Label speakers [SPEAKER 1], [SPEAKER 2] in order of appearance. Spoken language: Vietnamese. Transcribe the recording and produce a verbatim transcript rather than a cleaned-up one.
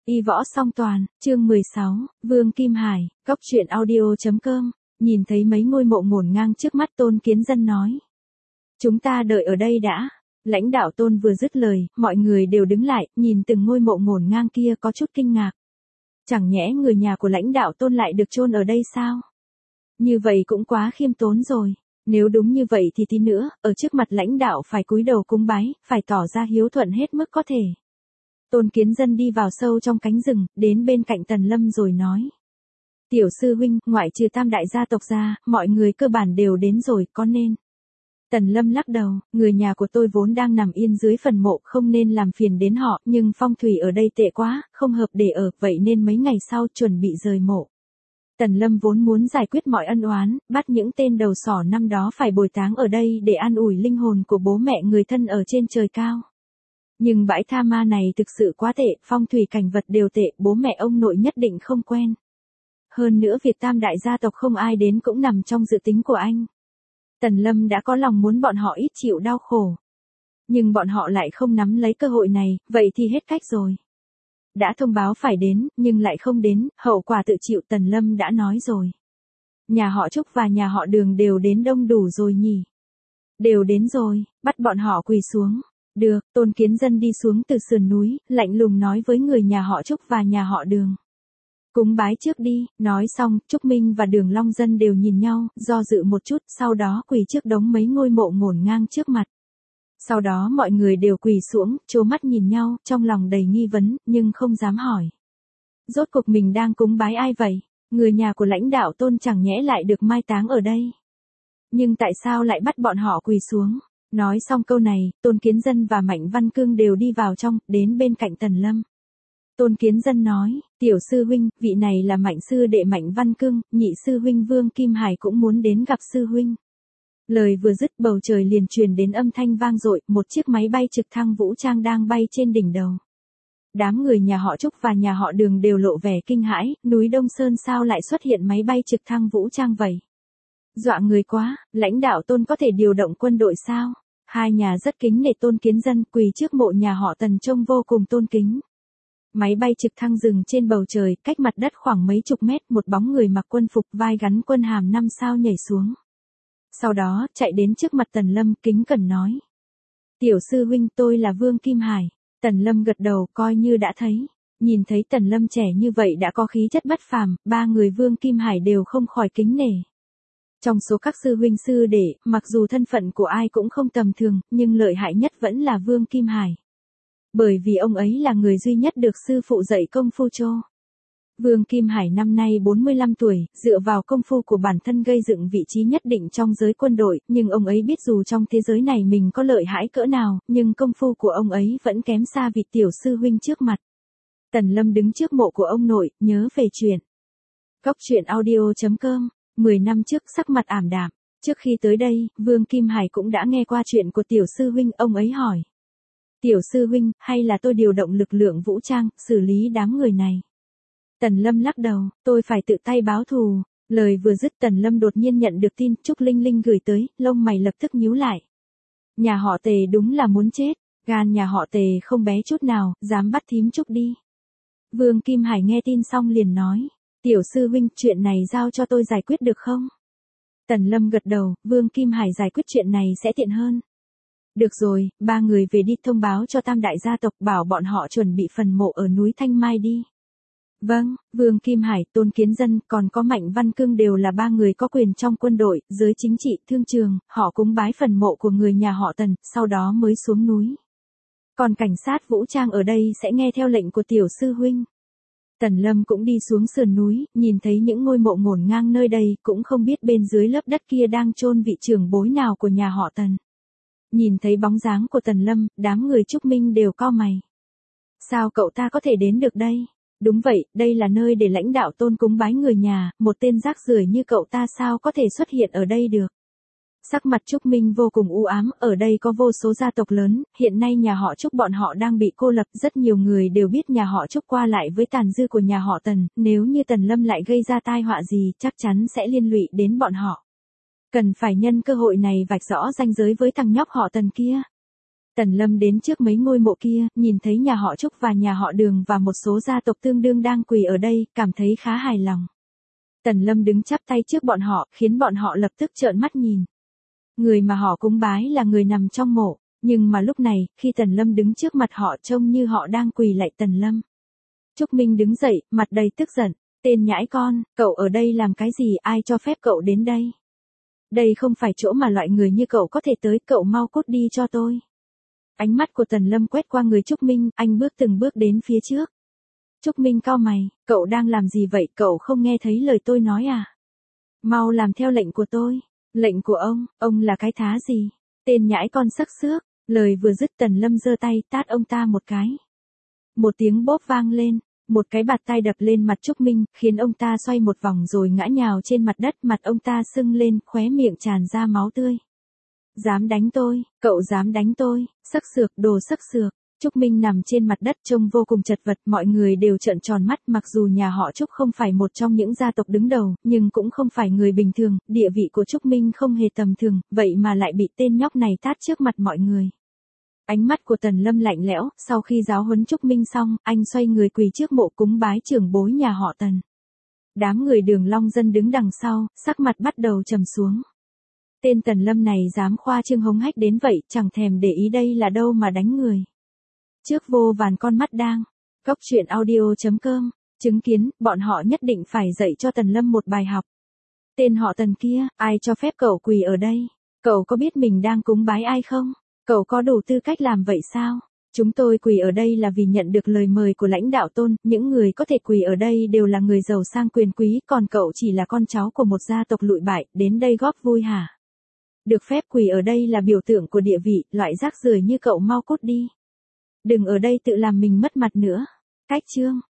[SPEAKER 1] Y võ song toàn, chương mười sáu, Vương Kim Hải, Cóc truyện audio chấm com, nhìn thấy mấy ngôi mộ ngổn ngang trước mắt Tôn Kiến Dân nói. Chúng ta đợi ở đây đã. Lãnh đạo Tôn vừa dứt lời, mọi người đều đứng lại, nhìn từng ngôi mộ ngổn ngang kia có chút kinh ngạc. Chẳng nhẽ người nhà của lãnh đạo Tôn lại được chôn ở đây sao? Như vậy cũng quá khiêm tốn rồi. Nếu đúng như vậy thì tí nữa, ở trước mặt lãnh đạo phải cúi đầu cúng bái, phải tỏ ra hiếu thuận hết mức có thể. Tôn Kiến Dân đi vào sâu trong cánh rừng, đến bên cạnh Tần Lâm rồi nói. Tiểu sư huynh, ngoại trừ tam đại gia tộc ra, mọi người cơ bản đều đến rồi, có nên. Tần Lâm lắc đầu, người nhà của tôi vốn đang nằm yên dưới phần mộ, không nên làm phiền đến họ, nhưng phong thủy ở đây tệ quá, không hợp để ở, vậy nên mấy ngày sau chuẩn bị rời mộ. Tần Lâm vốn muốn giải quyết mọi ân oán, bắt những tên đầu sỏ năm đó phải bồi táng ở đây để an ủi linh hồn của bố mẹ người thân ở trên trời cao. Nhưng bãi tha ma này thực sự quá tệ, phong thủy cảnh vật đều tệ, bố mẹ ông nội nhất định không quen. Hơn nữa việc tam đại gia tộc không ai đến cũng nằm trong dự tính của anh. Tần Lâm đã có lòng muốn bọn họ ít chịu đau khổ. Nhưng bọn họ lại không nắm lấy cơ hội này, vậy thì hết cách rồi. Đã thông báo phải đến, nhưng lại không đến, hậu quả tự chịu. Tần Lâm đã nói rồi. Nhà họ Trúc và nhà họ Đường đều đến đông đủ rồi nhỉ? Đều đến rồi, bắt bọn họ quỳ xuống. Được, Tôn Kiến Dân đi xuống từ sườn núi, lạnh lùng nói với người nhà họ Trúc và nhà họ Đường. Cúng bái trước đi, nói xong, Trúc Minh và Đường Long Dân đều nhìn nhau, do dự một chút, sau đó quỳ trước đống mấy ngôi mộ ngổn ngang trước mặt. Sau đó mọi người đều quỳ xuống, trố mắt nhìn nhau, trong lòng đầy nghi vấn, nhưng không dám hỏi. Rốt cuộc mình đang cúng bái ai vậy? Người nhà của lãnh đạo Tôn chẳng nhẽ lại được mai táng ở đây. Nhưng tại sao lại bắt bọn họ quỳ xuống? Nói xong câu này, Tôn Kiến Dân và Mạnh Văn Cương đều đi vào trong, đến bên cạnh Tần Lâm. Tôn Kiến Dân nói, tiểu sư huynh, vị này là Mạnh sư đệ Mạnh Văn Cương, nhị sư huynh Vương Kim Hải cũng muốn đến gặp sư huynh. Lời vừa dứt bầu trời liền truyền đến âm thanh vang dội, một chiếc máy bay trực thăng vũ trang đang bay trên đỉnh đầu. Đám người nhà họ Trúc và nhà họ Đường đều lộ vẻ kinh hãi, núi Đông Sơn sao lại xuất hiện máy bay trực thăng vũ trang vậy? Dọa người quá, lãnh đạo Tôn có thể điều động quân đội sao? Hai nhà rất kính nể Tôn Kiến Dân, quỳ trước mộ nhà họ Tần trông vô cùng tôn kính. Máy bay trực thăng dừng trên bầu trời, cách mặt đất khoảng mấy chục mét, một bóng người mặc quân phục vai gắn quân hàm năm sao nhảy xuống. Sau đó, chạy đến trước mặt Tần Lâm, kính cẩn nói. Tiểu sư huynh, tôi là Vương Kim Hải. Tần Lâm gật đầu, coi như đã thấy. Nhìn thấy Tần Lâm trẻ như vậy đã có khí chất bất phàm, ba người Vương Kim Hải đều không khỏi kính nể. Trong số các sư huynh sư đệ, mặc dù thân phận của ai cũng không tầm thường, nhưng lợi hại nhất vẫn là Vương Kim Hải. Bởi vì ông ấy là người duy nhất được sư phụ dạy công phu cho. Vương Kim Hải năm nay bốn mươi lăm tuổi, dựa vào công phu của bản thân gây dựng vị trí nhất định trong giới quân đội, nhưng ông ấy biết dù trong thế giới này mình có lợi hại cỡ nào, nhưng công phu của ông ấy vẫn kém xa vị tiểu sư huynh trước mặt. Tần Lâm đứng trước mộ của ông nội, nhớ về chuyện. Cóc truyện audio chấm com, mười năm trước sắc mặt ảm đạm. Trước khi tới đây, Vương Kim Hải cũng đã nghe qua chuyện của tiểu sư huynh, ông ấy hỏi. Tiểu sư huynh, hay là tôi điều động lực lượng vũ trang, xử lý đám người này? Tần Lâm lắc đầu, tôi phải tự tay báo thù. Lời vừa dứt Tần Lâm đột nhiên nhận được tin Trúc Linh Linh gửi tới, lông mày lập tức nhíu lại. Nhà họ Tề đúng là muốn chết, gan nhà họ Tề không bé chút nào, dám bắt thím Trúc đi. Vương Kim Hải nghe tin xong liền nói, tiểu sư huynh, chuyện này giao cho tôi giải quyết được không? Tần Lâm gật đầu, Vương Kim Hải giải quyết chuyện này sẽ tiện hơn. Được rồi, ba người về đi thông báo cho tam đại gia tộc, bảo bọn họ chuẩn bị phần mộ ở núi Thanh Mai đi. Vâng, Vương Kim Hải, Tôn Kiến Dân, còn có Mạnh Văn Cương đều là ba người có quyền trong quân đội, giới chính trị, thương trường, họ cúng bái phần mộ của người nhà họ Tần, sau đó mới xuống núi. Còn cảnh sát vũ trang ở đây sẽ nghe theo lệnh của tiểu sư huynh. Tần Lâm cũng đi xuống sườn núi, nhìn thấy những ngôi mộ ngổn ngang nơi đây, cũng không biết bên dưới lớp đất kia đang chôn vị trưởng bối nào của nhà họ Tần. Nhìn thấy bóng dáng của Tần Lâm, đám người Trúc Minh đều cau mày. Sao cậu ta có thể đến được đây? Đúng vậy, đây là nơi để lãnh đạo Tôn cúng bái người nhà, một tên rác rưởi như cậu ta sao có thể xuất hiện ở đây được? Sắc mặt Trúc Minh vô cùng u ám, ở đây có vô số gia tộc lớn, hiện nay nhà họ Trúc bọn họ đang bị cô lập, rất nhiều người đều biết nhà họ Trúc qua lại với tàn dư của nhà họ Tần, nếu như Tần Lâm lại gây ra tai họa gì, chắc chắn sẽ liên lụy đến bọn họ. Cần phải nhân cơ hội này vạch rõ ranh giới với thằng nhóc họ Tần kia. Tần Lâm đến trước mấy ngôi mộ kia, nhìn thấy nhà họ Trúc và nhà họ Đường và một số gia tộc tương đương đang quỳ ở đây, cảm thấy khá hài lòng. Tần Lâm đứng chắp tay trước bọn họ, khiến bọn họ lập tức trợn mắt nhìn. Người mà họ cúng bái là người nằm trong mộ, nhưng mà lúc này, khi Tần Lâm đứng trước mặt họ trông như họ đang quỳ lạy Tần Lâm. Trúc Minh đứng dậy, mặt đầy tức giận. Tên nhãi con, cậu ở đây làm cái gì, ai cho phép cậu đến đây? Đây không phải chỗ mà loại người như cậu có thể tới, cậu mau cút đi cho tôi. Ánh mắt của Tần Lâm quét qua người Trúc Minh, anh bước từng bước đến phía trước. Trúc Minh cau mày, cậu đang làm gì vậy, cậu không nghe thấy lời tôi nói à? Mau làm theo lệnh của tôi. Lệnh của ông, ông là cái thá gì? Tên nhãi con sắc sước, lời vừa dứt Tần Lâm giơ tay tát ông ta một cái. Một tiếng bóp vang lên, một cái bạt tai đập lên mặt Trúc Minh, khiến ông ta xoay một vòng rồi ngã nhào trên mặt đất, mặt ông ta sưng lên, khóe miệng tràn ra máu tươi. Dám đánh tôi, cậu dám đánh tôi, sắc sược, đồ sắc sược. Trúc Minh nằm trên mặt đất trông vô cùng chật vật, mọi người đều trợn tròn mắt, mặc dù nhà họ Trúc không phải một trong những gia tộc đứng đầu, nhưng cũng không phải người bình thường, địa vị của Trúc Minh không hề tầm thường, vậy mà lại bị tên nhóc này tát trước mặt mọi người. Ánh mắt của Tần Lâm lạnh lẽo, sau khi giáo huấn Trúc Minh xong, anh xoay người quỳ trước mộ cúng bái trưởng bối nhà họ Tần. Đám người Đường Long Dân đứng đằng sau, sắc mặt bắt đầu trầm xuống. Tên Tần Lâm này dám khoa trương hống hách đến vậy, chẳng thèm để ý đây là đâu mà đánh người. Trước vô vàn con mắt đang, Cóc truyện audio chấm com, chứng kiến, bọn họ nhất định phải dạy cho Tần Lâm một bài học. Tên họ Tần kia, ai cho phép cậu quỳ ở đây? Cậu có biết mình đang cúng bái ai không? Cậu có đủ tư cách làm vậy sao? Chúng tôi quỳ ở đây là vì nhận được lời mời của lãnh đạo Tôn, những người có thể quỳ ở đây đều là người giàu sang quyền quý, còn cậu chỉ là con cháu của một gia tộc lụi bại, đến đây góp vui hả? Được phép quỳ ở đây là biểu tượng của địa vị, loại rác rưởi như cậu mau cút đi. Đừng ở đây tự làm mình mất mặt nữa. Cách chương